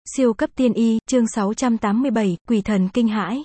Siêu cấp tiên y, chương 687, quỷ thần kinh hãi.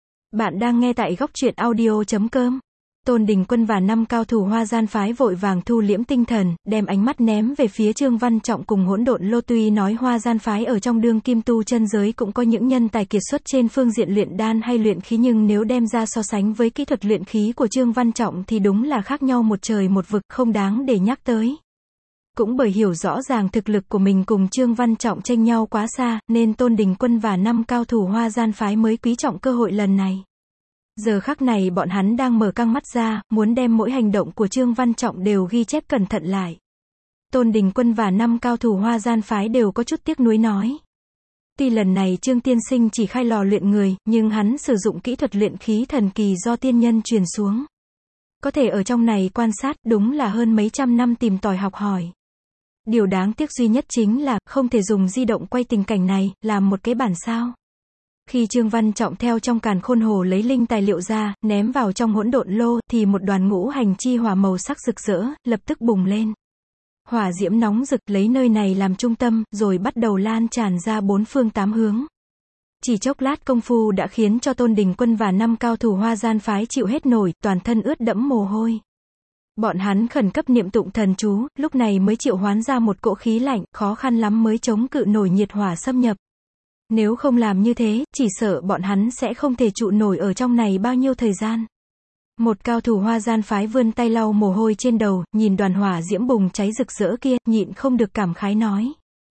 Bạn đang nghe tại góc truyện audio.com. Tôn Đình Quân và 5 cao thủ Hoa Gian phái vội vàng thu liễm tinh thần, đem ánh mắt ném về phía Trương Văn Trọng cùng Hỗn Độn Lô. Tuy nói Hoa Gian phái ở trong đương kim tu chân giới cũng có những nhân tài kiệt xuất trên phương diện luyện đan hay luyện khí, nhưng nếu đem ra so sánh với kỹ thuật luyện khí của Trương Văn Trọng thì đúng là khác nhau một trời một vực, không đáng để nhắc tới. Cũng bởi hiểu rõ ràng thực lực của mình cùng Trương Văn Trọng chênh nhau quá xa, nên Tôn Đình Quân và 5 cao thủ Hoa Gian phái mới quý trọng cơ hội lần này. Giờ khắc này bọn hắn đang mở căng mắt ra, muốn đem mỗi hành động của Trương Văn Trọng đều ghi chép cẩn thận lại. Tôn Đình Quân và 5 cao thủ Hoa Gian phái đều có chút tiếc nuối nói. Tuy lần này Trương tiên sinh chỉ khai lò luyện người, nhưng hắn sử dụng kỹ thuật luyện khí thần kỳ do tiên nhân truyền xuống. Có thể ở trong này quan sát, đúng là hơn mấy trăm năm tìm tòi học hỏi. Điều đáng tiếc duy nhất chính là, không thể dùng di động quay tình cảnh này, làm một cái bản sao. Khi Trương Văn Trọng theo trong càn khôn hồ lấy linh tài liệu ra, ném vào trong hỗn độn lô, thì một đoàn ngũ hành chi hỏa màu sắc rực rỡ, lập tức bùng lên. Hỏa diễm nóng rực lấy nơi này làm trung tâm, rồi bắt đầu lan tràn ra bốn phương tám hướng. Chỉ chốc lát công phu đã khiến cho Tôn Đình Quân và 5 cao thủ Hoa Gian phái chịu hết nổi, toàn thân ướt đẫm mồ hôi. Bọn hắn khẩn cấp niệm tụng thần chú, lúc này mới triệu hoán ra một cỗ khí lạnh, khó khăn lắm mới chống cự nổi nhiệt hỏa xâm nhập. Nếu không làm như thế, chỉ sợ bọn hắn sẽ không thể trụ nổi ở trong này bao nhiêu thời gian. Một cao thủ Hoa Gian phái vươn tay lau mồ hôi trên đầu, nhìn đoàn hỏa diễm bùng cháy rực rỡ kia, nhịn không được cảm khái nói.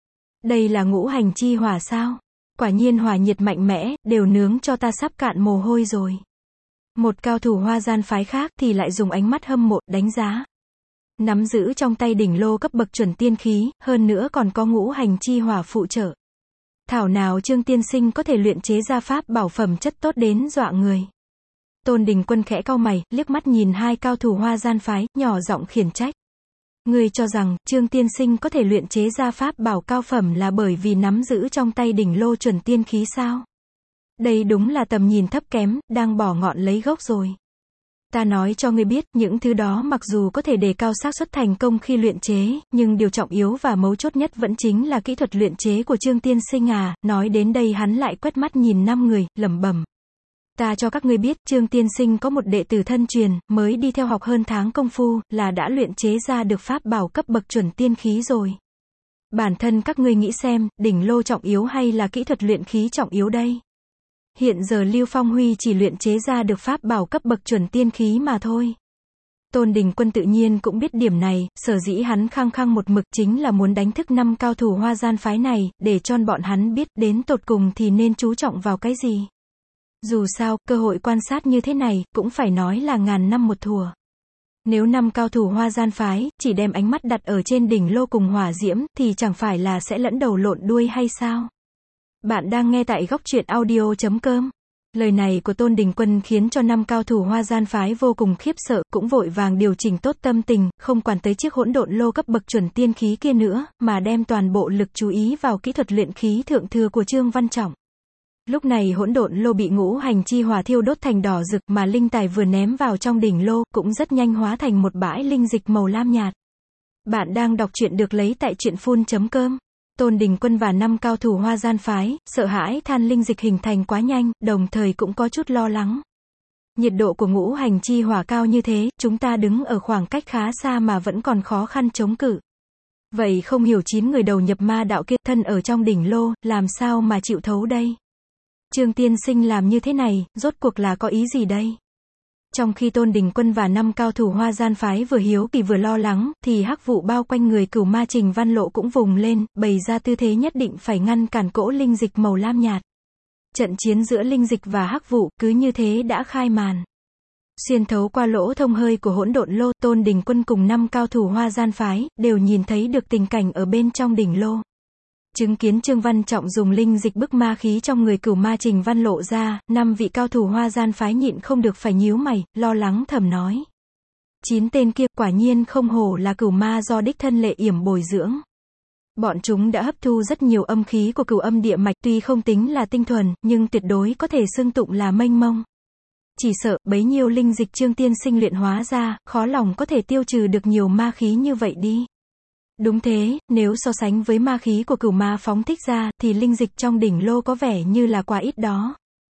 Đây là ngũ hành chi hỏa sao? Quả nhiên hỏa nhiệt mạnh mẽ, đều nướng cho ta sắp cạn mồ hôi rồi. Một cao thủ Hoa Gian phái khác thì lại dùng ánh mắt hâm mộ, đánh giá. Nắm giữ trong tay đỉnh lô cấp bậc chuẩn tiên khí, hơn nữa còn có ngũ hành chi hỏa phụ trợ. Thảo nào Trương tiên sinh có thể luyện chế ra pháp bảo phẩm chất tốt đến dọa người. Tôn Đình Quân khẽ cau mày, liếc mắt nhìn hai cao thủ Hoa Gian phái, nhỏ giọng khiển trách. Ngươi cho rằng, Trương tiên sinh có thể luyện chế ra pháp bảo cao phẩm là bởi vì nắm giữ trong tay đỉnh lô chuẩn tiên khí sao? Đây đúng là tầm nhìn thấp kém, đang bỏ ngọn lấy gốc rồi. Ta nói cho ngươi biết, những thứ đó mặc dù có thể đề cao xác suất thành công khi luyện chế, nhưng điều trọng yếu và mấu chốt nhất vẫn chính là kỹ thuật luyện chế của Trương tiên sinh à. Nói đến đây hắn lại quét mắt nhìn 5 người, lẩm bẩm. Ta cho các ngươi biết, Trương tiên sinh có một đệ tử thân truyền, mới đi theo học hơn tháng công phu, là đã luyện chế ra được pháp bảo cấp bậc chuẩn tiên khí rồi. Bản thân các ngươi nghĩ xem, đỉnh lô trọng yếu hay là kỹ thuật luyện khí trọng yếu đây? Hiện giờ Lưu Phong Huy chỉ luyện chế ra được pháp bảo cấp bậc chuẩn tiên khí mà thôi. Tôn Đình Quân tự nhiên cũng biết điểm này, sở dĩ hắn khăng khăng một mực chính là muốn đánh thức 5 cao thủ Hoa Gian phái này, để cho bọn hắn biết đến tột cùng thì nên chú trọng vào cái gì. Dù sao, cơ hội quan sát như thế này, cũng phải nói là ngàn năm một thùa. Nếu 5 cao thủ Hoa Gian phái, chỉ đem ánh mắt đặt ở trên đỉnh lô cùng hỏa diễm, thì chẳng phải là sẽ lẫn đầu lộn đuôi hay sao? Bạn đang nghe tại góc truyện audio.com. Lời này của Tôn Đình Quân khiến cho 5 cao thủ Hoa Gian phái vô cùng khiếp sợ, cũng vội vàng điều chỉnh tốt tâm tình, không quản tới chiếc hỗn độn lô cấp bậc chuẩn tiên khí kia nữa, mà đem toàn bộ lực chú ý vào kỹ thuật luyện khí thượng thừa của Trương Văn Trọng. Lúc này hỗn độn lô bị ngũ hành chi hỏa thiêu đốt thành đỏ rực, mà linh tài vừa ném vào trong đỉnh lô, cũng rất nhanh hóa thành một bãi linh dịch màu lam nhạt. Bạn đang đọc truyện được lấy tại truyện.com. Tôn Đình Quân và 5 cao thủ Hoa Gian phái, sợ hãi than linh dịch hình thành quá nhanh, đồng thời cũng có chút lo lắng. Nhiệt độ của ngũ hành chi hỏa cao như thế, chúng ta đứng ở khoảng cách khá xa mà vẫn còn khó khăn chống cự. Vậy không hiểu 9 người đầu nhập ma đạo kia thân ở trong đỉnh lô, làm sao mà chịu thấu đây? Trương tiên sinh làm như thế này, rốt cuộc là có ý gì đây? Trong khi Tôn Đình Quân và 5 cao thủ Hoa Gian phái vừa hiếu kỳ vừa lo lắng, thì hắc vụ bao quanh người Cửu Ma Trình Văn Lộ cũng vùng lên, bày ra tư thế nhất định phải ngăn cản cỗ linh dịch màu lam nhạt. Trận chiến giữa linh dịch và hắc vụ, cứ như thế đã khai màn. Xuyên thấu qua lỗ thông hơi của hỗn độn lô, Tôn Đình Quân cùng 5 cao thủ Hoa Gian phái, đều nhìn thấy được tình cảnh ở bên trong đỉnh lô. Chứng kiến Trương Văn Trọng dùng linh dịch bức ma khí trong người Cửu Ma Trình Văn Lộ ra, 5 vị cao thủ Hoa Gian phái nhịn không được phải nhíu mày, lo lắng thầm nói. 9 tên kia quả nhiên không hổ là cửu ma do đích thân Lệ Yểm bồi dưỡng. Bọn chúng đã hấp thu rất nhiều âm khí của cửu âm địa mạch, tuy không tính là tinh thuần, nhưng tuyệt đối có thể xưng tụng là mênh mông. Chỉ sợ, bấy nhiêu linh dịch Trương tiên sinh luyện hóa ra, khó lòng có thể tiêu trừ được nhiều ma khí như vậy đi. Đúng thế, nếu so sánh với ma khí của cửu ma phóng thích ra, thì linh dịch trong đỉnh lô có vẻ như là quá ít đó.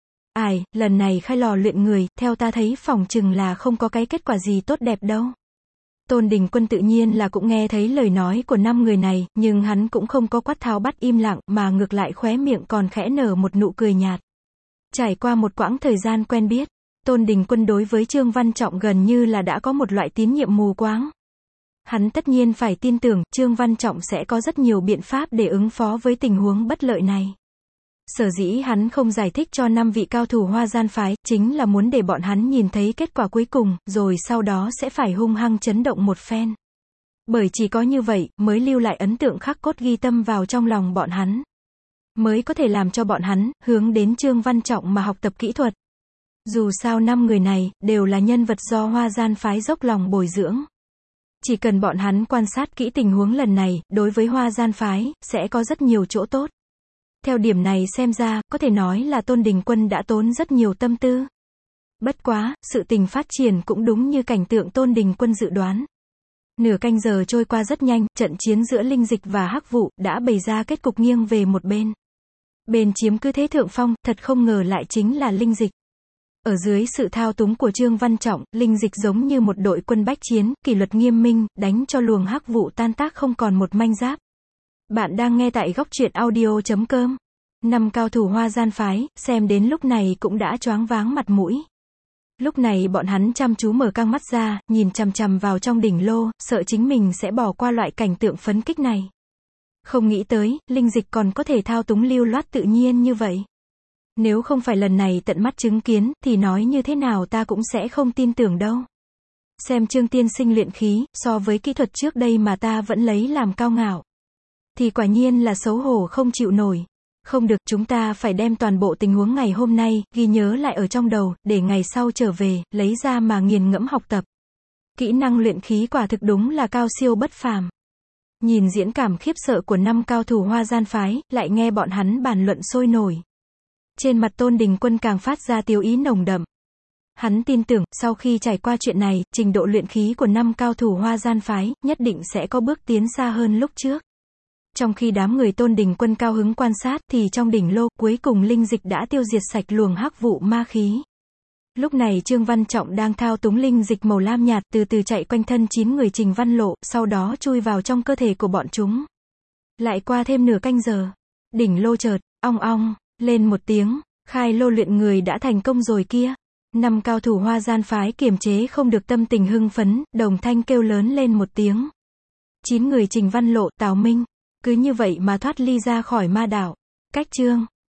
Ai, lần này khai lò luyện người, theo ta thấy phỏng chừng là không có cái kết quả gì tốt đẹp đâu. Tôn Đình Quân tự nhiên là cũng nghe thấy lời nói của 5 người này, nhưng hắn cũng không có quát tháo bắt im lặng, mà ngược lại khóe miệng còn khẽ nở một nụ cười nhạt. Trải qua một quãng thời gian quen biết, Tôn Đình Quân đối với Trương Văn Trọng gần như là đã có một loại tín nhiệm mù quáng. Hắn tất nhiên phải tin tưởng, Trương Văn Trọng sẽ có rất nhiều biện pháp để ứng phó với tình huống bất lợi này. Sở dĩ hắn không giải thích cho 5 vị cao thủ Hoa Gian phái, chính là muốn để bọn hắn nhìn thấy kết quả cuối cùng, rồi sau đó sẽ phải hung hăng chấn động một phen. Bởi chỉ có như vậy, mới lưu lại ấn tượng khắc cốt ghi tâm vào trong lòng bọn hắn. Mới có thể làm cho bọn hắn, hướng đến Trương Văn Trọng mà học tập kỹ thuật. Dù sao 5 người này, đều là nhân vật do Hoa Gian phái dốc lòng bồi dưỡng. Chỉ cần bọn hắn quan sát kỹ tình huống lần này, đối với Hoa Gian phái, sẽ có rất nhiều chỗ tốt. Theo điểm này xem ra, có thể nói là Tôn Đình Quân đã tốn rất nhiều tâm tư. Bất quá, sự tình phát triển cũng đúng như cảnh tượng Tôn Đình Quân dự đoán. Nửa canh giờ trôi qua rất nhanh, trận chiến giữa Linh Dịch và Hắc Vụ đã bày ra kết cục nghiêng về một bên. Bên chiếm cứ thế thượng phong, thật không ngờ lại chính là Linh Dịch. Ở dưới sự thao túng của Trương Văn Trọng, Linh Dịch giống như một đội quân bách chiến, kỷ luật nghiêm minh, đánh cho luồng Hắc Vụ tan tác không còn một manh giáp. Bạn đang nghe tại góc truyện audio.com. 5 cao thủ Hoa Gian phái, xem đến lúc này cũng đã choáng váng mặt mũi. Lúc này bọn hắn chăm chú mở căng mắt ra, nhìn chằm chằm vào trong đỉnh lô, sợ chính mình sẽ bỏ qua loại cảnh tượng phấn kích này. Không nghĩ tới, Linh Dịch còn có thể thao túng lưu loát tự nhiên như vậy. Nếu không phải lần này tận mắt chứng kiến, thì nói như thế nào ta cũng sẽ không tin tưởng đâu. Xem Trương tiên sinh luyện khí, so với kỹ thuật trước đây mà ta vẫn lấy làm cao ngạo. Thì quả nhiên là xấu hổ không chịu nổi. Không được, chúng ta phải đem toàn bộ tình huống ngày hôm nay, ghi nhớ lại ở trong đầu, để ngày sau trở về, lấy ra mà nghiền ngẫm học tập. Kỹ năng luyện khí quả thực đúng là cao siêu bất phàm. Nhìn diễn cảm khiếp sợ của 5 cao thủ Hoa Gian phái, lại nghe bọn hắn bàn luận sôi nổi. Trên mặt Tôn Đình Quân càng phát ra tiêu ý nồng đậm. Hắn tin tưởng, sau khi trải qua chuyện này, trình độ luyện khí của 5 cao thủ Hoa Gian phái, nhất định sẽ có bước tiến xa hơn lúc trước. Trong khi đám người Tôn Đình Quân cao hứng quan sát, thì trong đỉnh lô, cuối cùng Linh Dịch đã tiêu diệt sạch luồng hắc vụ ma khí. Lúc này Trương Văn Trọng đang thao túng Linh Dịch màu lam nhạt, từ từ chạy quanh thân 9 người Trình Văn Lộ, sau đó chui vào trong cơ thể của bọn chúng. Lại qua thêm nửa canh giờ, đỉnh lô chợt, ong ong, lên một tiếng, khai lô luyện người đã thành công rồi kia. 5 cao thủ Hoa Gian phái kiềm chế không được tâm tình hưng phấn, đồng thanh kêu lớn lên một tiếng. 9 người Trình Văn Lộ, Tào Minh, cứ như vậy mà thoát ly ra khỏi ma đảo. Cách chương